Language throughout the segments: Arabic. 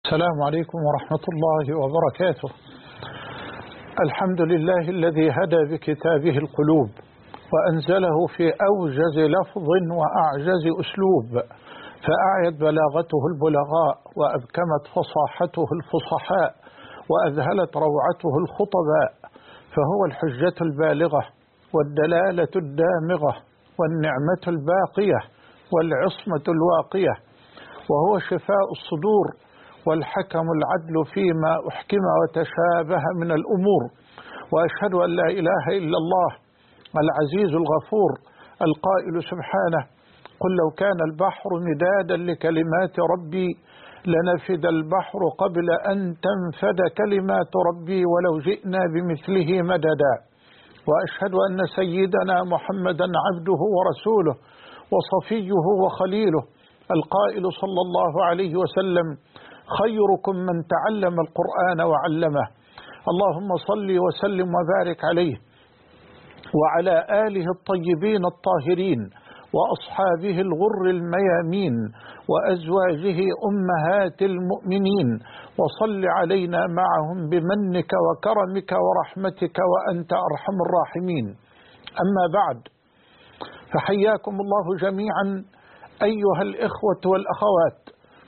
السلام عليكم ورحمة الله وبركاته. الحمد لله الذي هدى بكتابه القلوب وأنزله في أوجز لفظ وأعجز أسلوب، فأعيت بلاغته البلغاء وأبكمت فصاحته الفصحاء وأذهلت روعته الخطباء، فهو الحجة البالغة والدلالة الدامغة والنعمة الباقية والعصمة الواقية، وهو شفاء الصدور والحكم العدل فيما أحكم وتشابه من الأمور. وأشهد أن لا إله إلا الله العزيز الغفور القائل سبحانه: قل لو كان البحر مدادا لكلمات ربي لنفد البحر قبل أن تنفد كلمات ربي ولو جئنا بمثله مددا. وأشهد أن سيدنا محمدا عبده ورسوله وصفيه وخليله القائل صلى الله عليه وسلم: خيركم من تعلم القرآن وعلمه. اللهم صل وسلم وبارك عليه وعلى آله الطيبين الطاهرين وأصحابه الغر الميامين وأزواجه أمهات المؤمنين، وصل علينا معهم بمنك وكرمك ورحمتك وأنت أرحم الراحمين. أما بعد، فحياكم الله جميعا أيها الإخوة والأخوات،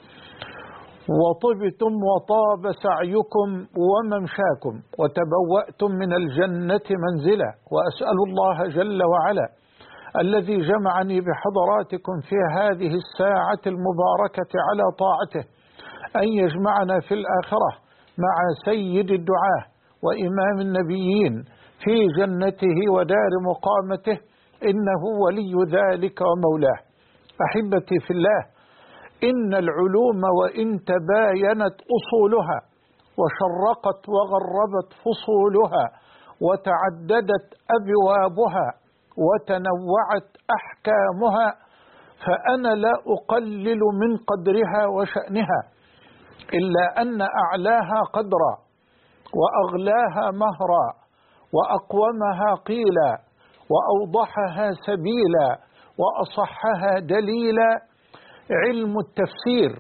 وطبتم وطاب سعيكم وممشاكم وتبوأتم من الجنة منزلا، وأسأل الله جل وعلا الذي جمعني بحضراتكم في هذه الساعة المباركة على طاعته أن يجمعنا في الآخرة مع سيد الدعاة وإمام النبيين في جنته ودار مقامته، إنه ولي ذلك ومولاه. أحبتي في الله، إن العلوم وإن تباينت أصولها وشرقت وغربت فصولها وتعددت أبوابها وتنوعت أحكامها، فأنا لا أقلل من قدرها وشأنها، إلا أن أعلاها قدرا وأغلاها مهرا وأقومها قيلا وأوضحها سبيلا وأصحها دليلا علم التفسير،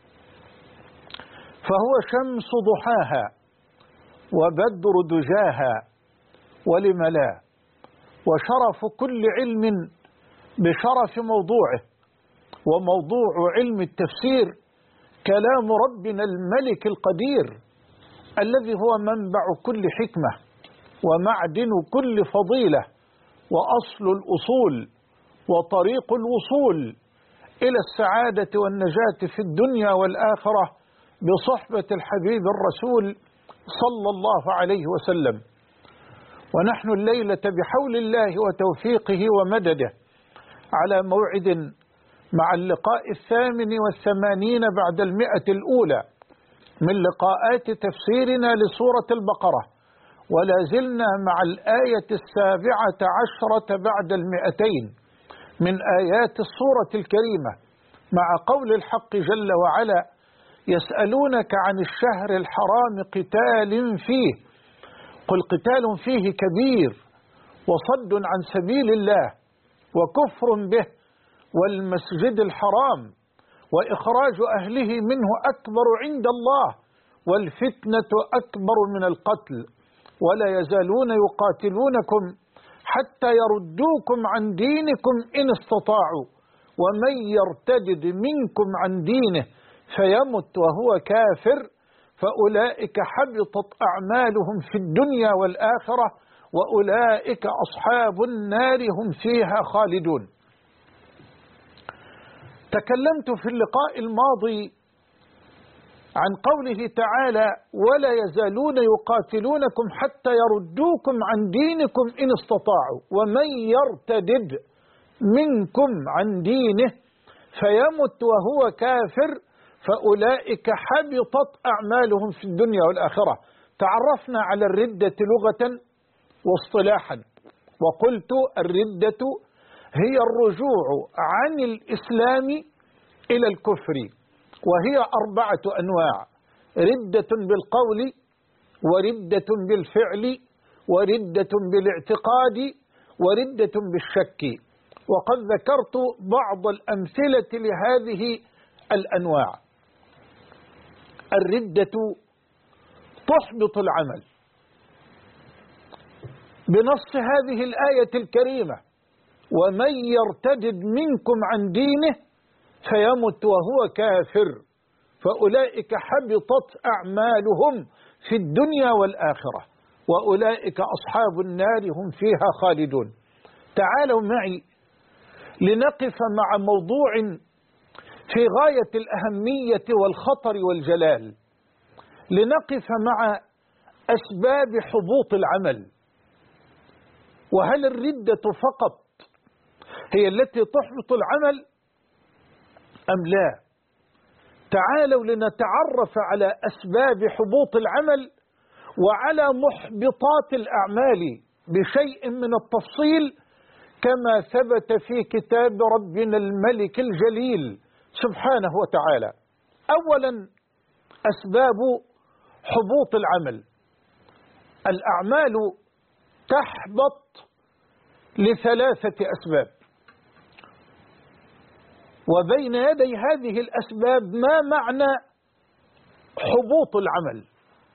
فهو شمس ضحاها وبدر دجاها ولم لا، وشرف كل علم بشرف موضوعه. وموضوع علم التفسير كلام ربنا الملك القدير الذي هو منبع كل حكمة ومعدن كل فضيلة وأصل الأصول وطريق الوصول إلى السعادة والنجاة في الدنيا والآخرة بصحبة الحبيب الرسول صلى الله عليه وسلم. ونحن الليلة بحول الله وتوفيقه ومدده على موعد مع اللقاء 88 بعد 100 الأولى من لقاءات تفسيرنا لسورة البقرة، ولا زلنا مع الآية 17 بعد 200 من آيات السورة الكريمة، مع قول الحق جل وعلا: يسألونك عن الشهر الحرام قتال فيه، قل قتال فيه كبير وصد عن سبيل الله وكفر به والمسجد الحرام وإخراج أهله منه أكبر عند الله والفتنة أكبر من القتل، ولا يزالون يقاتلونكم حتى يردوكم عن دينكم إن استطاعوا، ومن يرتد منكم عن دينه فيمت وهو كافر فأولئك حبطت أعمالهم في الدنيا والآخرة وأولئك أصحاب النار هم فيها خالدون. تكلمت في اللقاء الماضي عن قوله تعالى: ولا يزالون يقاتلونكم حتى يردوكم عن دينكم إن استطاعوا، ومن يرتدد منكم عن دينه فيمت وهو كافر فأولئك حبطت أعمالهم في الدنيا والآخرة. تعرفنا على الردة لغة واصطلاحا، وقلت الردة هي الرجوع عن الإسلام إلى الكفر، وهي 4 أنواع: ردة بالقول، وردة بالفعل، وردة بالاعتقاد، وردة بالشك. وقد ذكرت بعض الأمثلة لهذه الأنواع. الردة تحبط العمل بنص هذه الآية الكريمة: ومن يرتد منكم عن دينه فيمت وهو كافر فأولئك حبطت أعمالهم في الدنيا والآخرة وأولئك أصحاب النار هم فيها خالدون. تعالوا معي لنقف مع موضوع في غاية الأهمية والخطر والجلال، لنقف مع أسباب حبوط العمل. وهل الردة فقط هي التي تحبط العمل أم لا؟ تعالوا لنتعرف على أسباب حبوط العمل وعلى محبطات الأعمال بشيء من التفصيل كما ثبت في كتاب ربنا الملك الجليل سبحانه وتعالى. أولا، أسباب حبوط العمل. الأعمال تحبط لثلاثة أسباب، وبين يدي هذه الأسباب ما معنى حبوط العمل؟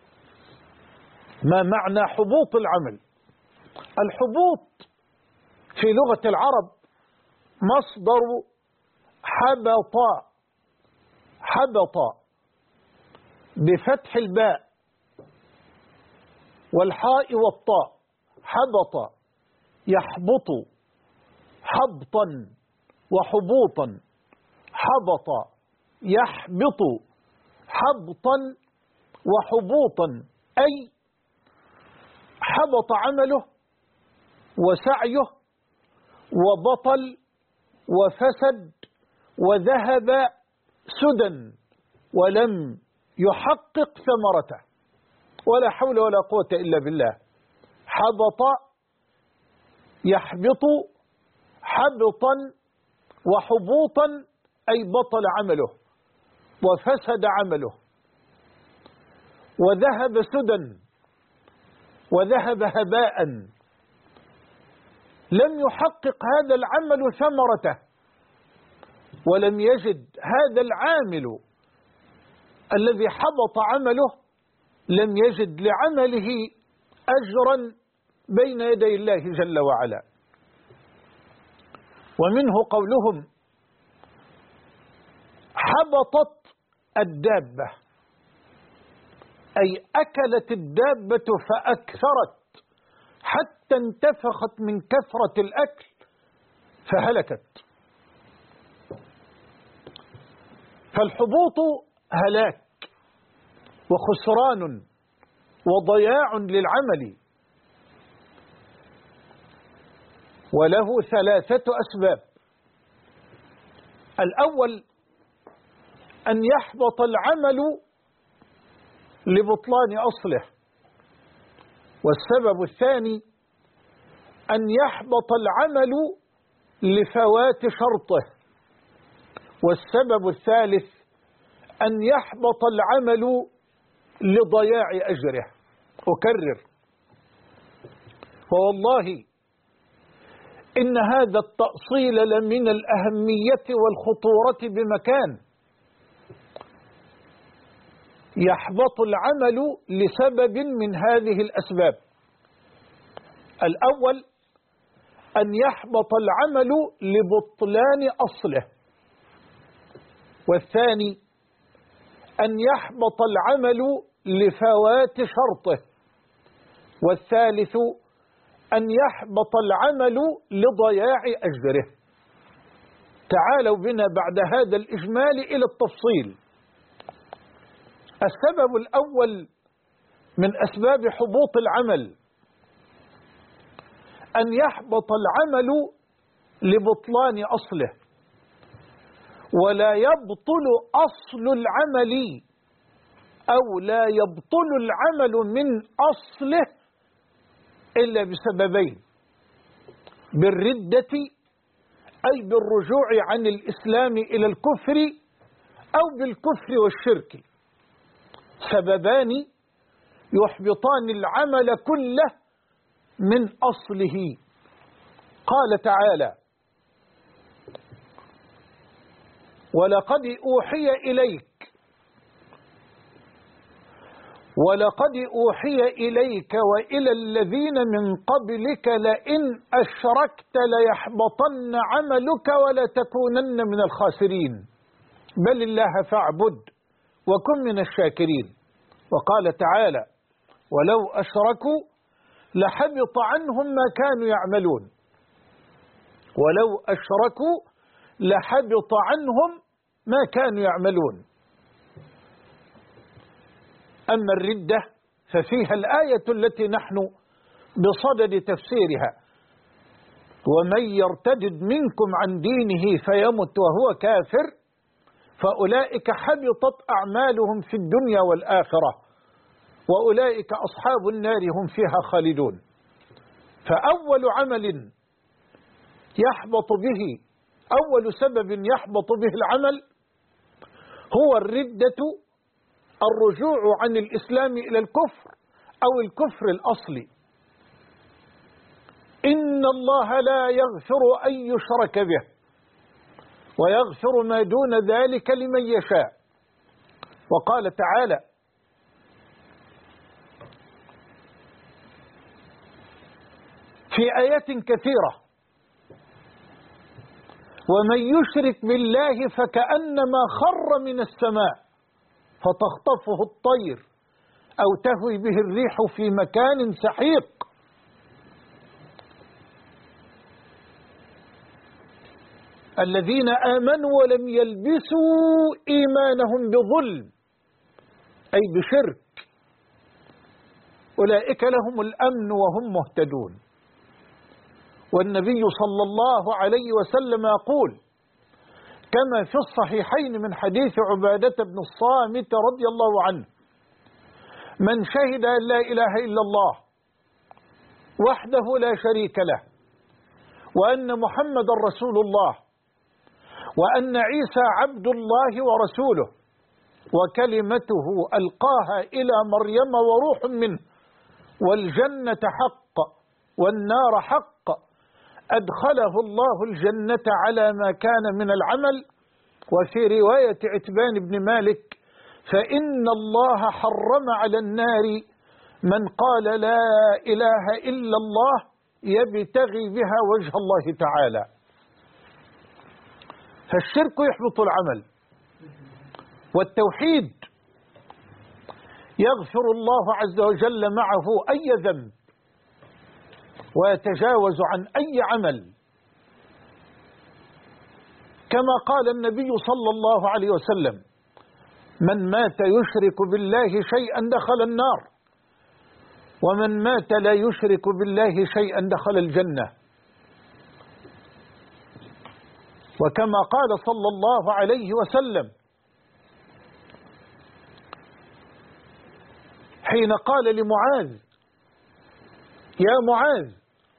ما معنى حبوط العمل؟ الحبوط في لغة العرب مصدر حبط، حبط بفتح الباء والحاء والطاء، حبط يحبط حبطا وحبوطا، حبط يحبط حبطا وحبوطا، أي حبط عمله وسعيه وبطل وفسد وذهب سدى ولم يحقق ثمرته، ولا حول ولا قوة إلا بالله. حبط يحبط حبطا وحبوطا، أي بطل عمله وفسد عمله وذهب سدى وذهب هباء، لم يحقق هذا العمل ثمرته، ولم يجد هذا العامل الذي حبط عمله، لم يجد لعمله أجرا بين يدي الله جل وعلا. ومنه قولهم: حبطت الدابة، أي أكلت الدابة فأكثرت حتى انتفخت من كثرة الأكل فهلكت. فالحبوط هلاك وخسران وضياع للعمل، وله ثلاثة أسباب. الأول، أن يحبط العمل لبطلان أصله، والسبب الثاني أن يحبط العمل لفوات شرطه، والسبب الثالث أن يحبط العمل لضياع أجره. أكرر: فوالله إن هذا التأصيل لمن الأهمية والخطورة بمكان. يحبط العمل لسبب من هذه الأسباب: الأول، أن يحبط العمل لبطلان أصله، والثاني أن يحبط العمل لفوات شرطه، والثالث أن يحبط العمل لضياع أجره. تعالوا بنا بعد هذا الإجمال إلى التفصيل. السبب الأول من أسباب حبوط العمل أن يحبط العمل لبطلان أصله، ولا يبطل أصل العمل أو لا يبطل العمل من أصله إلا بسببين: بالردة أي بالرجوع عن الإسلام إلى الكفر، أو بالكفر والشرك. سببان يحبطان العمل كله من أصله. قال تعالى: ولقد أوحي إليك ولقد أوحي إليك وإلى الذين من قبلك لئن أشركت ليحبطن عملك ولتكونن من الخاسرين بل الله فاعبد وكن من الشاكرين. وقال تعالى ولو أشركوا لحبط عنهم ما كانوا يعملون. ولو أشركوا لحبط عنهم ما كانوا يعملون. أما الردة ففيها الآية التي نحن بصدد تفسيرها ومن يرتد منكم عن دينه فيمت وهو كافر فأولئك حبطت أعمالهم في الدنيا والآخرة وأولئك أصحاب النار هم فيها خالدون. فأول عمل يحبط به، أول سبب يحبط به العمل هو الردة، الرجوع عن الإسلام إلى الكفر أو الكفر الأصلي. إن الله لا يغفر أن يشرك به ويغفر ما دون ذلك لمن يشاء. وقال تعالى في آيات كثيرة ومن يشرك بالله فكأنما خر من السماء فتخطفه الطير أو تهوي به الريح في مكان سحيق. الذين آمنوا ولم يلبسوا إيمانهم بظلم أي بشرك أولئك لهم الأمن وهم مهتدون. والنبي صلى الله عليه وسلم يقول كما في الصحيحين من حديث عبادة بن الصامت رضي الله عنه من شهد أن لا إله إلا الله وحده لا شريك له وأن محمد رسول الله وأن عيسى عبد الله ورسوله وكلمته ألقاها إلى مريم وروح منه والجنة حق والنار حق أدخله الله الجنة على ما كان من العمل. وفي رواية عتبان بن مالك فإن الله حرم على النار من قال لا إله إلا الله يبتغي بها وجه الله تعالى. فالشرك يحبط العمل والتوحيد يغفر الله عز وجل معه أي ذنب ويتجاوز عن أي عمل كما قال النبي صلى الله عليه وسلم من مات يشرك بالله شيئا دخل النار ومن مات لا يشرك بالله شيئا دخل الجنة. وكما قال صلى الله عليه وسلم حين قال لمعاذ يا معاذ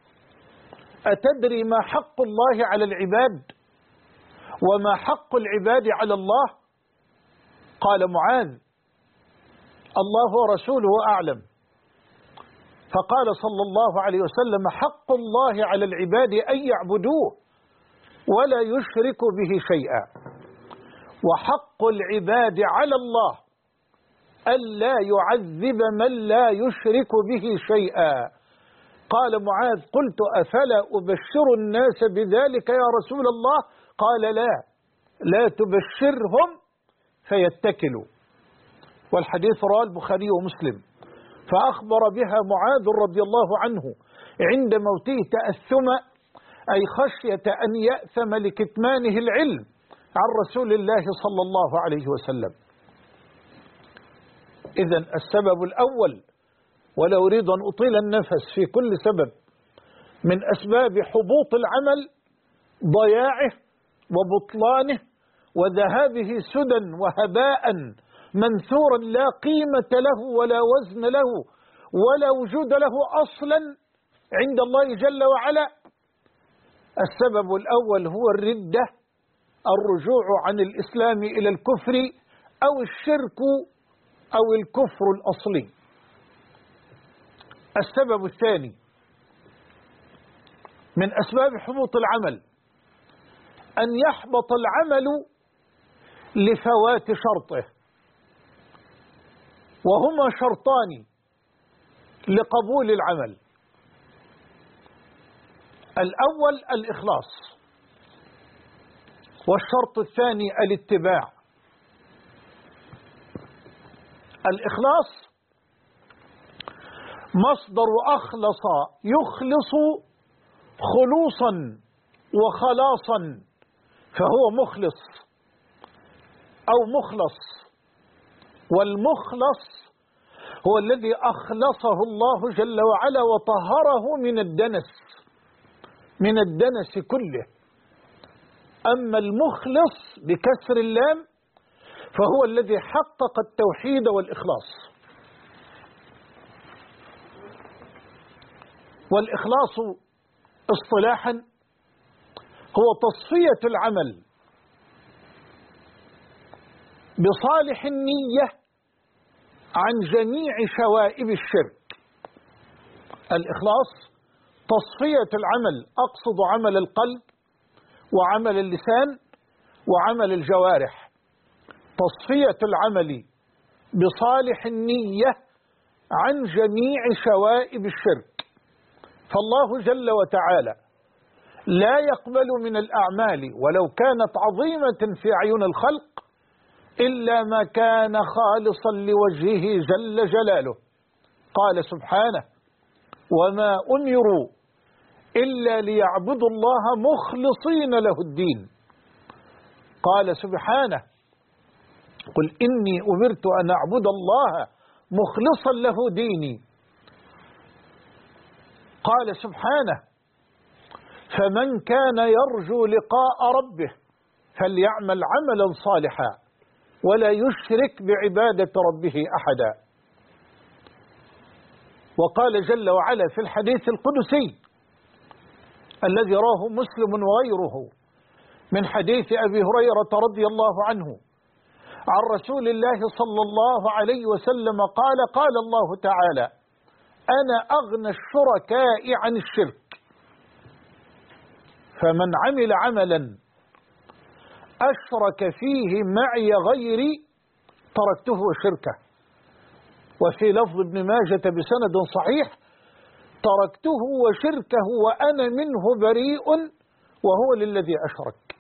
أتدري ما حق الله على العباد وما حق العباد على الله؟ قال معاذ الله ورسوله أعلم. فقال صلى الله عليه وسلم حق الله على العباد أن يعبدوه ولا يشركوا به شيئا وحق العباد على الله ألا يعذب من لا يشرك به شيئا. قال معاذ قلت أفلا أبشر الناس بذلك يا رسول الله؟ قال لا تبشرهم فيتكلوا. والحديث رواه البخاري ومسلم. فأخبر بها معاذ رضي الله عنه عند موته تأثما أي خشية أن يأثم لكتمانه العلم عن رسول الله صلى الله عليه وسلم. إذن السبب الأول، ولا أريد أن أطيل النفس في كل سبب من أسباب حبوط العمل ضياعه وبطلانه وذهابه سدى وهباء منثورا لا قيمة له ولا وزن له ولا وجود له أصلا عند الله جل وعلا. السبب الأول هو الردة، الرجوع عن الإسلام إلى الكفر أو الشرك أو الكفر الأصلي. السبب الثاني من أسباب حبوط العمل أن يحبط العمل لفوات شرطه وهما شرطان لقبول العمل. الأول الإخلاص، والشرط الثاني الاتباع. الإخلاص مصدر أخلص يخلص خلوصا وخلاصا، فهو مخلص أو مخلص. والمخلص هو الذي أخلصه الله جل وعلا وطهره من الدنس كله. أما المخلص بكسر اللام فهو الذي حقق التوحيد والإخلاص. والإخلاص اصطلاحا هو تصفية العمل بصالح النية عن جميع شوائب الشرك. الإخلاص تصفية العمل، أقصد عمل القلب وعمل اللسان وعمل الجوارح، تصفية العمل بصالح النية عن جميع شوائب الشرك. فالله جل وتعالى لا يقبل من الأعمال ولو كانت عظيمة في عيون الخلق إلا ما كان خالصا لوجهه جل جلاله. قال سبحانه: وما أمروا إلا ليعبدوا الله مخلصين له الدين. قال سبحانه: قل إني أمرت أن أعبد الله مخلصا له ديني. قال سبحانه: فمن كان يرجو لقاء ربه فليعمل عملا صالحا ولا يشرك بعبادة ربه أحدا. وقال جل وعلا في الحديث القدسي الذي رواه مسلم وغيره من حديث أبي هريرة رضي الله عنه عن رسول الله صلى الله عليه وسلم قال: قال الله تعالى: أنا أغنى الشركاء عن الشرك، فمن عمل عملا أشرك فيه معي غيري تركته وشركه. وفي لفظ ابن ماجة بسند صحيح: تركته وشركه وأنا منه بريء وهو للذي أشرك.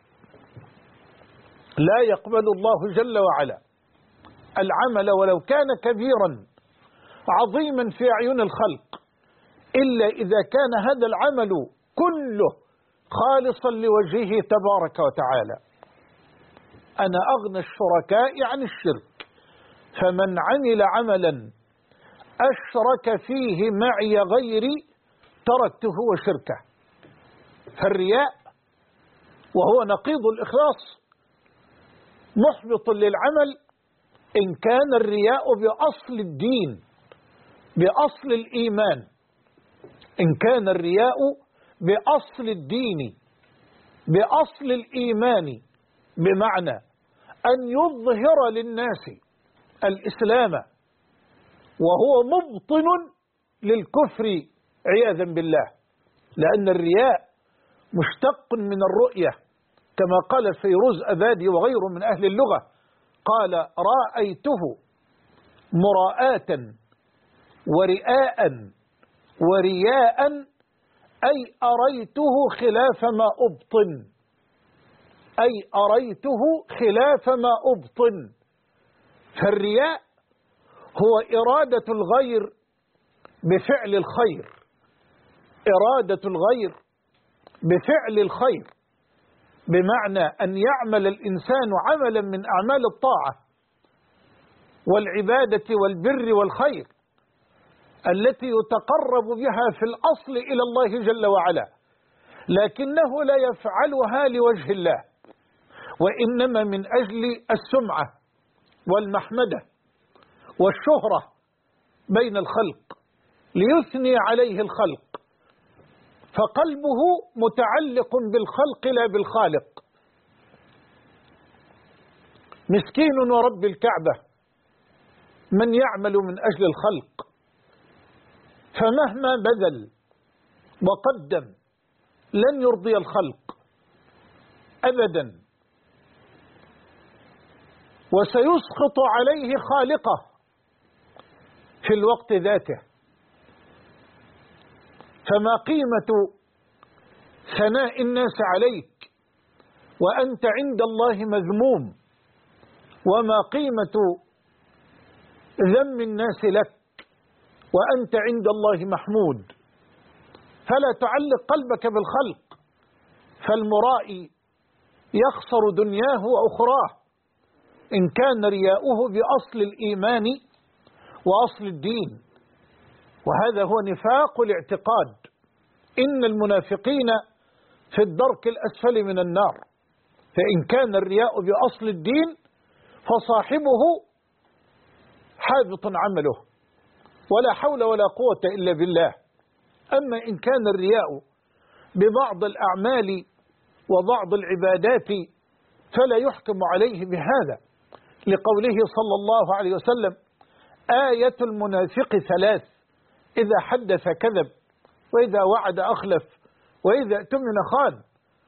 لا يقبل الله جل وعلا العمل ولو كان كبيرا عظيما في أعين الخلق إلا إذا كان هذا العمل كله خالصا لوجهه تبارك وتعالى. أنا أغنى الشركاء عن الشرك، فمن عمل عملا أشرك فيه معي غيري تركته وشركه. فالرياء وهو نقيض الإخلاص محبط للعمل إن كان الرياء بأصل الدين بأصل الإيمان. إن كان الرياء بأصل الدين بأصل الإيمان، بمعنى أن يظهر للناس الإسلام وهو مبطن للكفر عياذا بالله، لأن الرياء مشتق من الرؤية كما قال فيروز أبادي وغيره من أهل اللغة، قال: رأيته مراءة ورئاء ورياء، أي أريته خلاف ما أبطن، أي أريته خلاف ما أبطن. فالرياء هو إرادة الغير بفعل الخير، إرادة الغير بفعل الخير، بمعنى أن يعمل الإنسان عملا من أعمال الطاعة والعبادة والبر والخير التي يتقرب بها في الأصل إلى الله جل وعلا، لكنه لا يفعلها لوجه الله، وإنما من أجل السمعة والمحمدة والشهرة بين الخلق ليثني عليه الخلق، فقلبه متعلق بالخلق لا بالخالق. مسكين ورب الكعبة من يعمل من أجل الخلق، فمهما بذل وقدم لن يرضي الخلق أبدا، وسيسقط عليه خالقه في الوقت ذاته. فما قيمة ثناء الناس عليك وأنت عند الله مذموم، وما قيمة ذم الناس لك وأنت عند الله محمود. فلا تعلق قلبك بالخلق، فالمرائي يخسر دنياه وأخراه إن كان رياؤه بأصل الإيمان وأصل الدين، وهذا هو نفاق الاعتقاد. إن المنافقين في الدرك الأسفل من النار. فإن كان الرياء بأصل الدين فصاحبه حابط عمله ولا حول ولا قوة إلا بالله. أما إن كان الرياء ببعض الأعمال وبعض العبادات فلا يحكم عليه بهذا، لقوله صلى الله عليه وسلم: آية المنافق ثلاث: إذا حدث كذب، وإذا وعد أخلف، وإذا اؤتمن خان.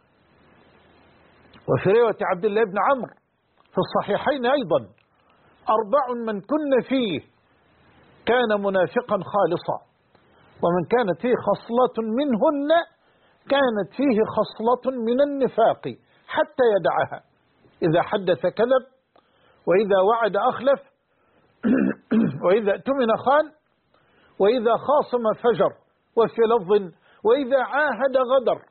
وفي رواية عبد الله بن عمرو في الصحيحين أيضا: 4 من كن فيه كان منافقا خالصا، ومن كانت فيه خصلة منهن كانت فيه خصلة من النفاق حتى يدعها: إذا حدث كذب، وإذا وعد أخلف، وإذا اؤتمن خان، وإذا خاصم فجر، وفي لفظ: وإذا عاهد غدر.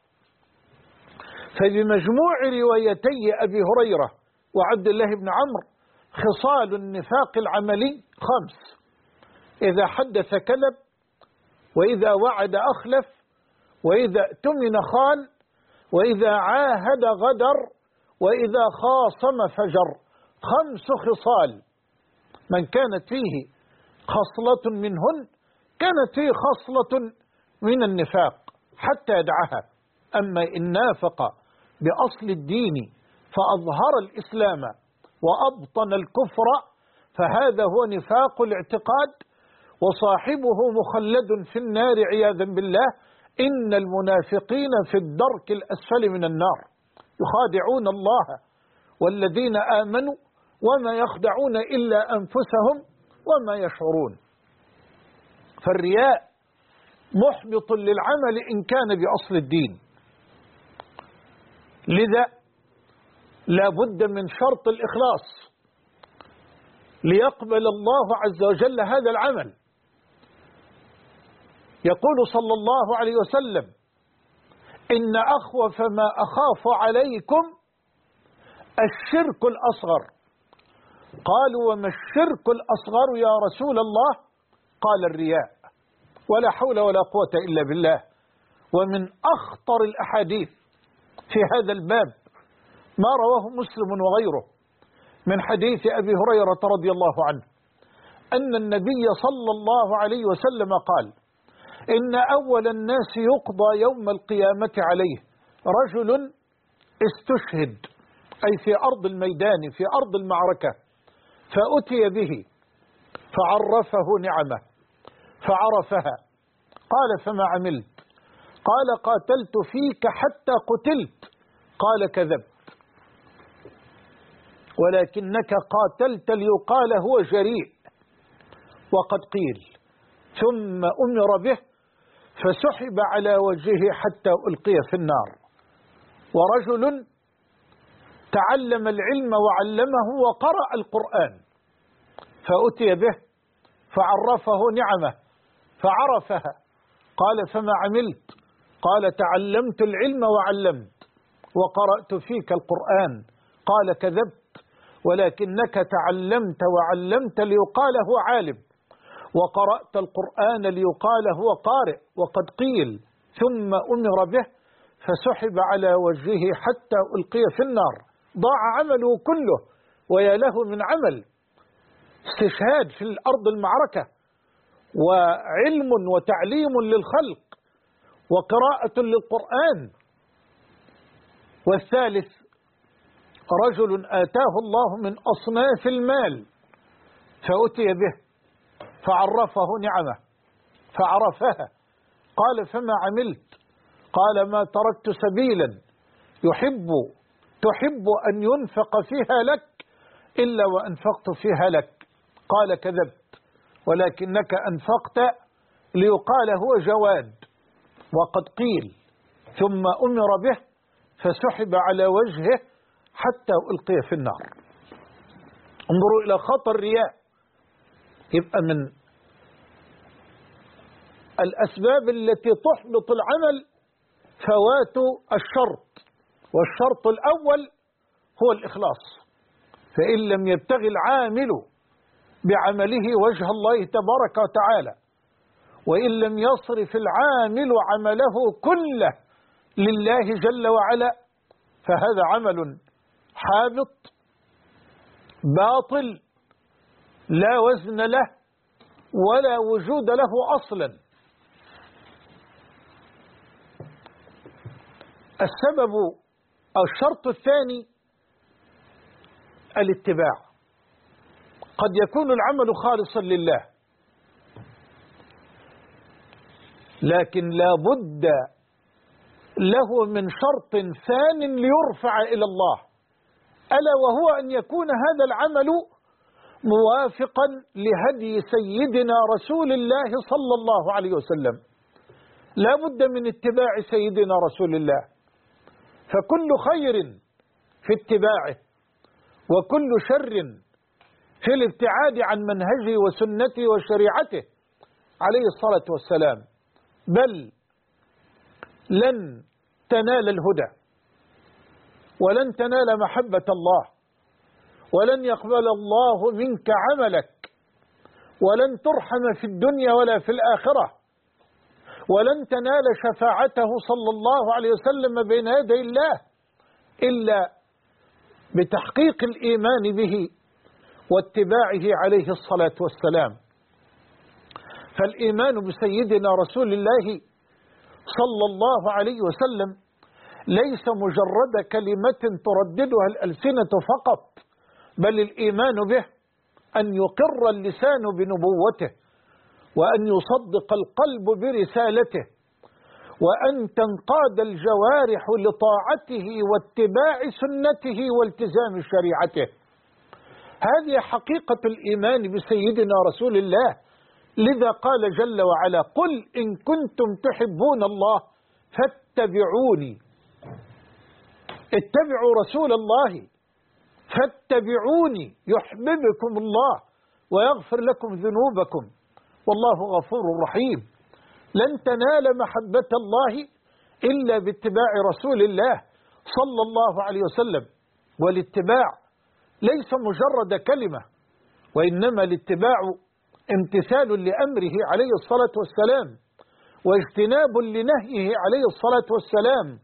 فبمجموع روايتي أبي هريرة وعبد الله بن عمرو خصال النفاق العملي 5: إذا حدث كذب، وإذا وعد أخلف، وإذا اؤتمن خان، وإذا عاهد غدر، وإذا خاصم فجر. 5 خصال من كانت فيه خصلة منهن كانت فيه خصلة من النفاق حتى يدعها. أما إن نافق بأصل الدين فأظهر الإسلام وأبطن الكفر فهذا هو نفاق الاعتقاد، وصاحبه مخلد في النار عياذا بالله. إن المنافقين في الدرك الأسفل من النار يخادعون الله والذين آمنوا وما يخدعون إلا أنفسهم وما يشعرون. فالرياء محبط للعمل إن كان بأصل الدين، لذا لا بد من شرط الإخلاص ليقبل الله عز وجل هذا العمل. يقول صلى الله عليه وسلم: إن أخوف ما أخاف عليكم الشرك الأصغر. قالوا: وما الشرك الأصغر يا رسول الله؟ قال: الرياء. ولا حول ولا قوة إلا بالله. ومن أخطر الأحاديث في هذا الباب ما رواه مسلم وغيره من حديث أبي هريرة رضي الله عنه أن النبي صلى الله عليه وسلم قال: إن أول الناس يقضى يوم القيامة عليه رجل استشهد، أي في أرض الميدان في أرض المعركة، فأتي به فعرفه نعمه فعرفها. قال: فما عملت؟ قال: قاتلت فيك حتى قتلت. قال: كذبت، ولكنك قاتلت ليقال هو جريء، وقد قيل. ثم أمر به فسحب على وجهه حتى ألقي في النار. ورجل تعلم العلم وعلمه وقرأ القرآن، فأتي به فعرفه نعمه فعرفها. قال: فما عملت؟ قال: تعلمت العلم وعلمت وقرأت فيك القرآن. قال: كذبت، ولكنك تعلمت وعلمت ليقال هو عالم، وقرأت القرآن ليقال هو قارئ، وقد قيل. ثم أمر به فسحب على وجهه حتى ألقي في النار. ضاع عمله كله، ويا له من عمل استشهاد في الأرض المعركة، وعلم وتعليم للخلق، وقراءة للقرآن. والثالث رجل آتاه الله من أصناف المال فأتي به فعرفه نعمه فعرفها. قال: فما عملت؟ قال: ما تركت سبيلا تحب أن ينفق فيها لك إلا وأنفقت فيها لك. قال: كذبت، ولكنك أنفقت ليقال هو جواد، وقد قيل ثم أمر به فسحب على وجهه حتى ألقي في النار. انظروا إلى خطر الرياء. يبقى من الأسباب التي تحبط العمل فوات الشرط، والشرط الأول هو الإخلاص. فإن لم يبتغي العامل بعمله وجه الله تبارك وتعالى، وإن لم يصرف العامل عمله كله لله جل وعلا، فهذا عمل حابط باطل لا وزن له ولا وجود له أصلا. السبب أو الشرط الثاني الاتباع. قد يكون العمل خالصا لله، لكن لا بد له من شرط ثان ليرفع إلى الله، ألا وهو أن يكون هذا العمل موافقا لهدي سيدنا رسول الله صلى الله عليه وسلم. لا بد من اتباع سيدنا رسول الله، فكل خير في اتباعه وكل شر في الابتعاد عن منهجه وسنته وشريعته عليه الصلاة والسلام. بل لن تنال الهدى ولن تنال محبة الله ولن يقبل الله منك عملك ولن ترحم في الدنيا ولا في الآخرة ولن تنال شفاعته صلى الله عليه وسلم بين يدي الله إلا بتحقيق الإيمان به واتباعه عليه الصلاة والسلام. فالإيمان بسيدنا رسول الله صلى الله عليه وسلم ليس مجرد كلمة ترددها الألسنة فقط، بل الإيمان به أن يقر اللسان بنبوته، وأن يصدق القلب برسالته، وأن تنقاد الجوارح لطاعته واتباع سنته والتزام شريعته. هذه حقيقة الإيمان بسيدنا رسول الله. لذا قال جل وعلا: قل إن كنتم تحبون الله فاتبعوني. اتبعوا رسول الله، فاتبعوني يحببكم الله ويغفر لكم ذنوبكم والله غفور رحيم. لن تنال محبة الله إلا باتباع رسول الله صلى الله عليه وسلم. والاتباع ليس مجرد كلمة، وإنما الاتباع امتثال لأمره عليه الصلاة والسلام، واجتناب لنهيه عليه الصلاة والسلام،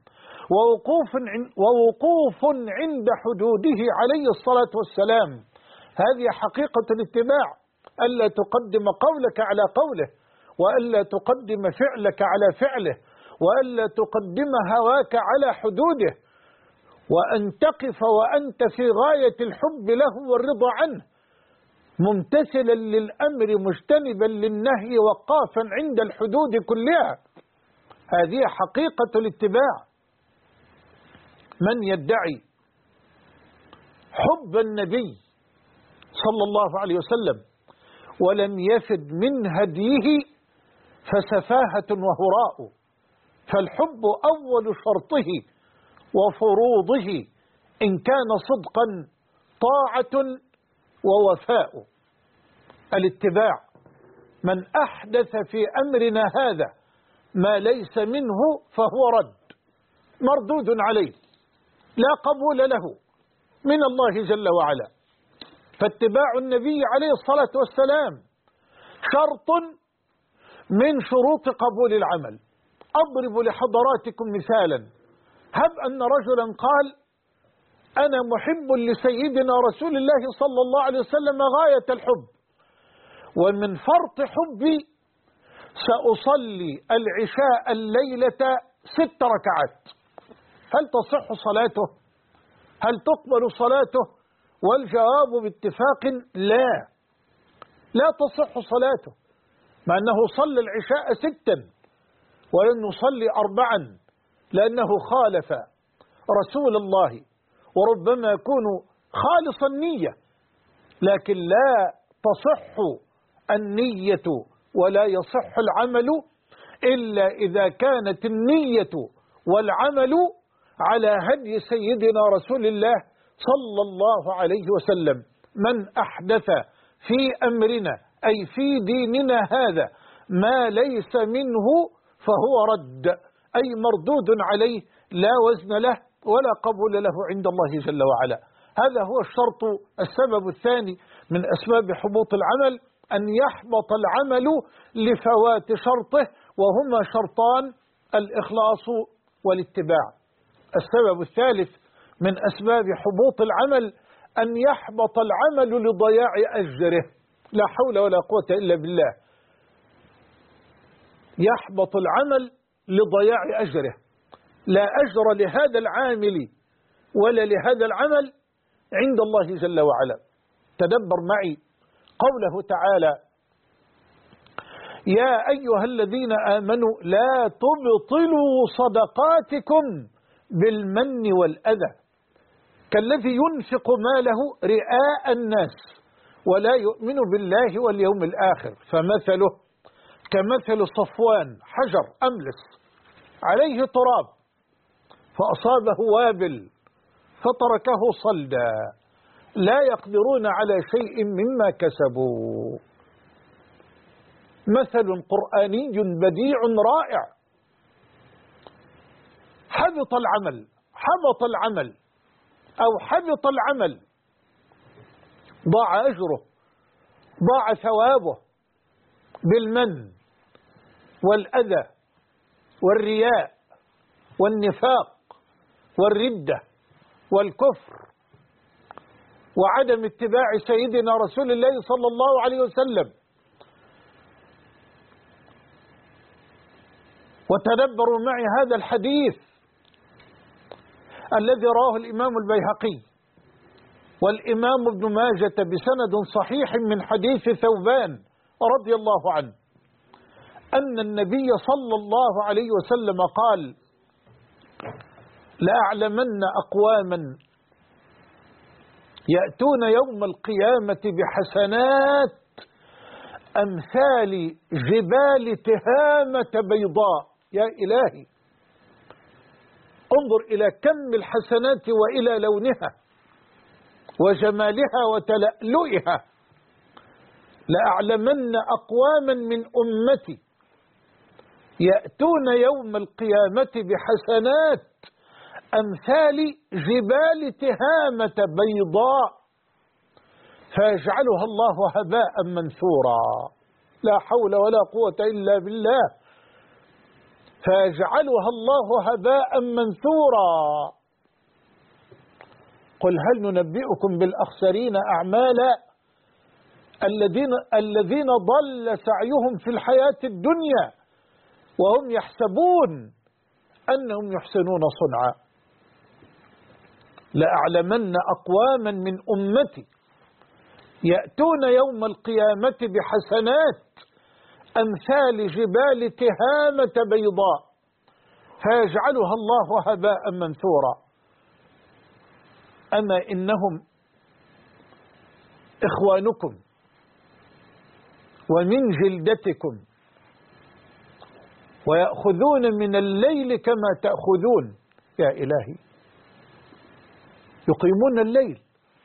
ووقوف عند حدوده عليه الصلاة والسلام. هذه حقيقة الاتباع، ألا تقدم قولك على قوله، وألا تقدم فعلك على فعله، وألا تقدم هواك على حدوده، وأن تقف وأنت في غاية الحب له والرضا عنه، ممتثلا للأمر مجتنبا للنهي وقافا عند الحدود كلها. هذه حقيقة الاتباع. من يدعي حب النبي صلى الله عليه وسلم ولم يفد من هديه فسفاهة وهراء. فالحب أول شرطه وفروضه إن كان صدقا طاعة ووفاء. الاتباع: من أحدث في أمرنا هذا ما ليس منه فهو رد، مردود عليه، لا قبول له من الله جل وعلا. فاتباع النبي عليه الصلاة والسلام شرط من شروط قبول العمل. أضرب لحضراتكم مثالا. هب أن رجلا قال: أنا محب لسيدنا رسول الله صلى الله عليه وسلم غاية الحب، ومن فرط حبي سأصلي العشاء الليلة 6 ركعات. هل تصح صلاته؟ هل تقبل صلاته؟ والجواب باتفاق لا، لا تصح صلاته، مع أنه صلى العشاء 6 ولن يصلي 4، لأنه خالف رسول الله، وربما يكون خالص النية، لكن لا تصح النية ولا يصح العمل إلا إذا كانت النية والعمل على هدي سيدنا رسول الله صلى الله عليه وسلم. من أحدث في أمرنا أي في ديننا هذا ما ليس منه فهو رد، أي مردود عليه، لا وزن له ولا قبول له عند الله جل وعلا. هذا هو الشرط. السبب الثاني من أسباب حبوط العمل أن يحبط العمل لفوات شرطه، وهما شرطان: الإخلاص والاتباع. السبب الثالث من أسباب حبوط العمل أن يحبط العمل لضياع أجره. لا حول ولا قوة إلا بالله. يحبط العمل لضياع أجره، لا أجر لهذا العامل ولا لهذا العمل عند الله جل وعلا. تدبر معي قوله تعالى: يا أيها الذين آمنوا لا تبطلوا صدقاتكم بالمن والأذى كالذي ينفق ماله رئاء الناس ولا يؤمن بالله واليوم الآخر، فمثله كمثل صفوان حجر أملس عليه تراب فأصابه وابل فتركه صلدا لا يقدرون على شيء مما كسبوا. مثل قرآني بديع رائع. حبط العمل أو حبط العمل، ضاع أجره، ضاع ثوابه بالمن والأذى والرياء والنفاق والردة والكفر وعدم اتباع سيدنا رسول الله صلى الله عليه وسلم. وتدبروا معي هذا الحديث الذي رواه الإمام البيهقي والإمام ابن ماجة بسند صحيح من حديث ثوبان رضي الله عنه أن النبي صلى الله عليه وسلم قال: لأعلمن أقواما يأتون يوم القيامة بحسنات أمثال جبال تهامة بيضاء. يا إلهي، انظر إلى كم الحسنات وإلى لونها وجمالها وتلألؤها. لأعلمن أقواما من أمتي يأتون يوم القيامة بحسنات أمثال جبال تهامة بيضاء فيجعلها الله هباء منثورا. لا حول ولا قوة إلا بالله. فيجعلها الله هباء منثورا. قل هل ننبئكم بالأخسرين أعمالا الذين ضل سعيهم في الحياة الدنيا وهم يحسبون أنهم يحسنون صنعا. لأعلمن أقواما من أمتي يأتون يوم القيامة بحسنات أمثال جبال تهامة بيضاء فيجعلها الله هباء منثورا. أما إنهم إخوانكم ومن جلدتكم ويأخذون من الليل كما تأخذون. يا إلهي، يقيمون الليل.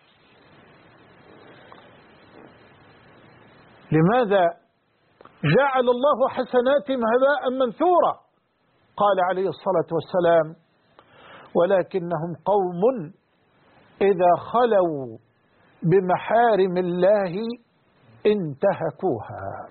لماذا جعل الله حسناتهم هباء منثورا؟ قال عليه الصلاة والسلام: ولكنهم قوم إذا خلوا بمحارم الله انتهكوها.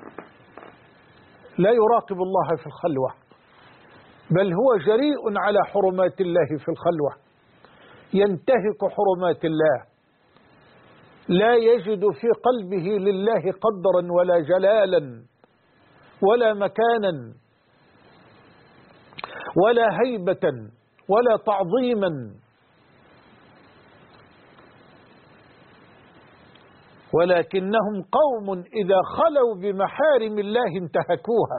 لا يراقب الله في الخلوة، بل هو جريء على حرمات الله في الخلوة، ينتهك حرمات الله، لا يجد في قلبه لله قدرا ولا جلالا ولا مكانا ولا هيبة ولا تعظيما. ولكنهم قوم إذا خلوا بمحارم الله انتهكوها.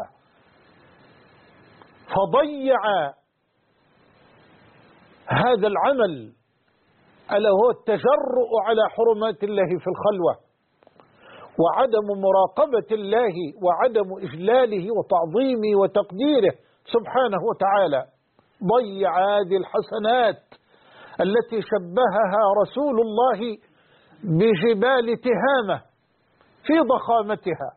فضيع هذا العمل ألا هو التجرؤ على حرمات الله في الخلوة وعدم مراقبة الله وعدم إجلاله وتعظيمه وتقديره سبحانه وتعالى، ضيع هذه الحسنات التي شبهها رسول الله بجبال تهامة في ضخامتها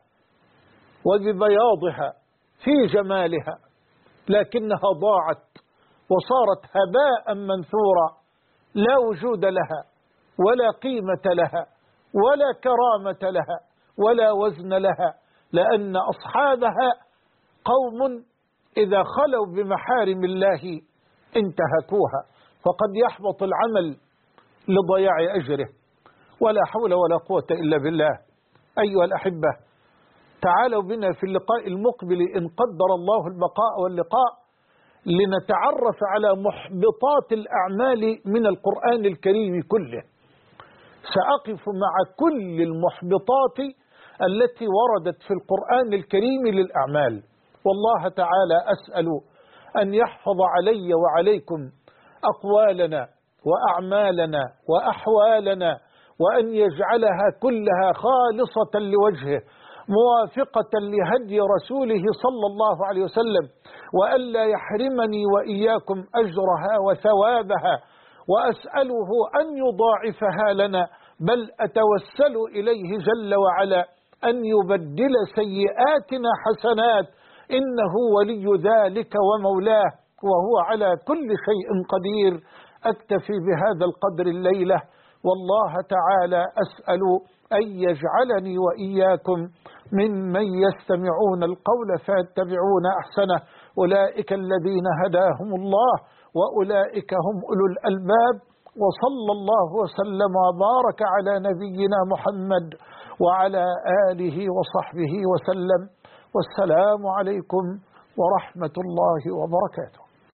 وببياضها في جمالها، لكنها ضاعت وصارت هباء منثورا، لا وجود لها ولا قيمة لها ولا كرامة لها ولا وزن لها، لأن أصحابها قوم إذا خلوا بمحارم الله انتهكوها، فقد يحبط العمل لضياع أجره. ولا حول ولا قوة إلا بالله. أيها الأحبة، تعالوا بنا في اللقاء المقبل إن قدر الله البقاء واللقاء لنتعرف على محبطات الأعمال من القرآن الكريم كله. سأقف مع كل المحبطات التي وردت في القرآن الكريم للأعمال، والله تعالى أسأل أن يحفظ علي وعليكم أقوالنا وأعمالنا وأحوالنا، وأن يجعلها كلها خالصة لوجهه موافقة لهدي رسوله صلى الله عليه وسلم، وألا يحرمني وإياكم أجرها وثوابها، وأسأله أن يضاعفها لنا، بل أتوسل إليه جل وعلا أن يبدل سيئاتنا حسنات، إنه ولي ذلك ومولاه وهو على كل شيء قدير. أكتفي بهذا القدر الليلة، والله تعالى أسأل أن يجعلني وإياكم ممن يستمعون القول فيتبعون أحسنه، أولئك الذين هداهم الله وأولئك هم أولو الألباب. وصلى الله وسلم وبارك على نبينا محمد وعلى آله وصحبه وسلم، والسلام عليكم ورحمة الله وبركاته.